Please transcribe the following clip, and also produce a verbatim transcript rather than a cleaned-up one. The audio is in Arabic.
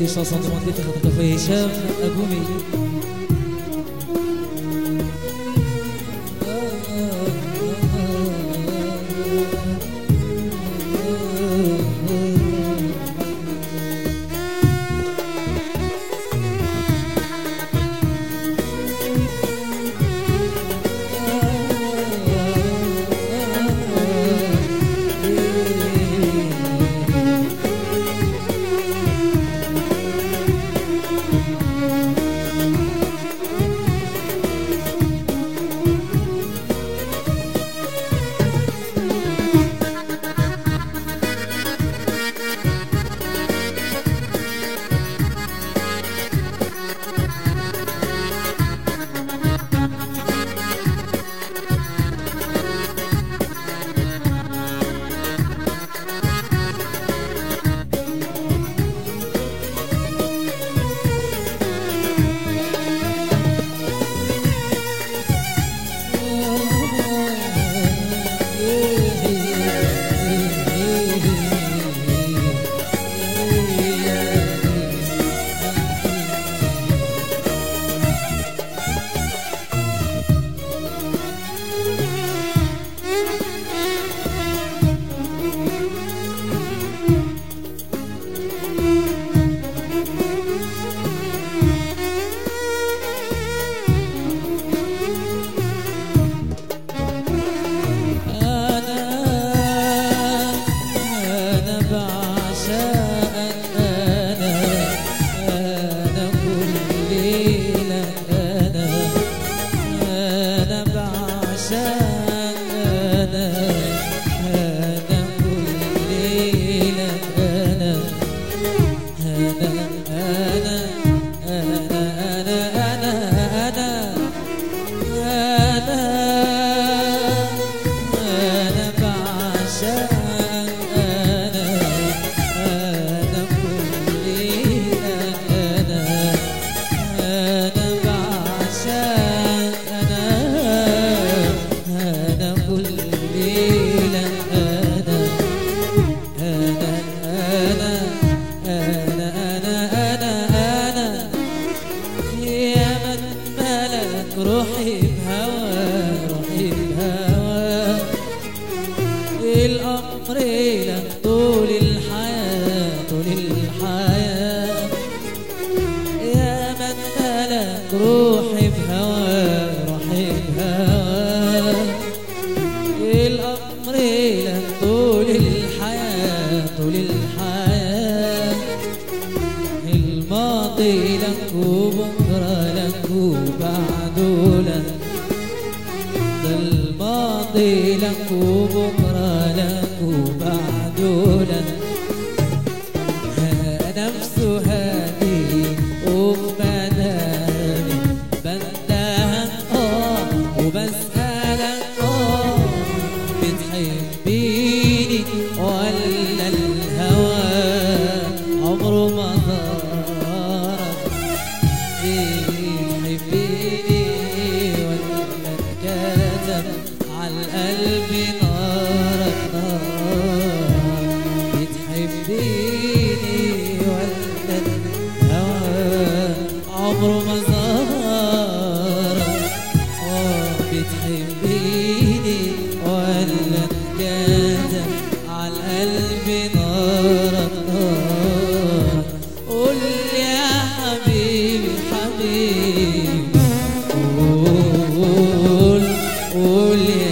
des chansons demandées par notre frère Hicham Aboumi. روحي بهوى روحي بهوى الأمر لك طول الحياة طول الحياة يا من ملك روحي بهوى روحي بهوى الأمر لك طول الحياة طول الحياة الماضي لك وبكرة لك وبعده لك الماضي لك وبكرة لك وبعده لك نفسه هادي وفي مدامي بندهك اه وبسألك اه بتحبيني ولا الهوى عمره ما ضارك بتحبيني ولا اتكتب عالقلب نارك نار بتحبيني ولا الهوى عمره ما زارك اه بتحبيني ولا اتكتب عالقلب نارك نار قول يا حبيبي حبيبي قول قول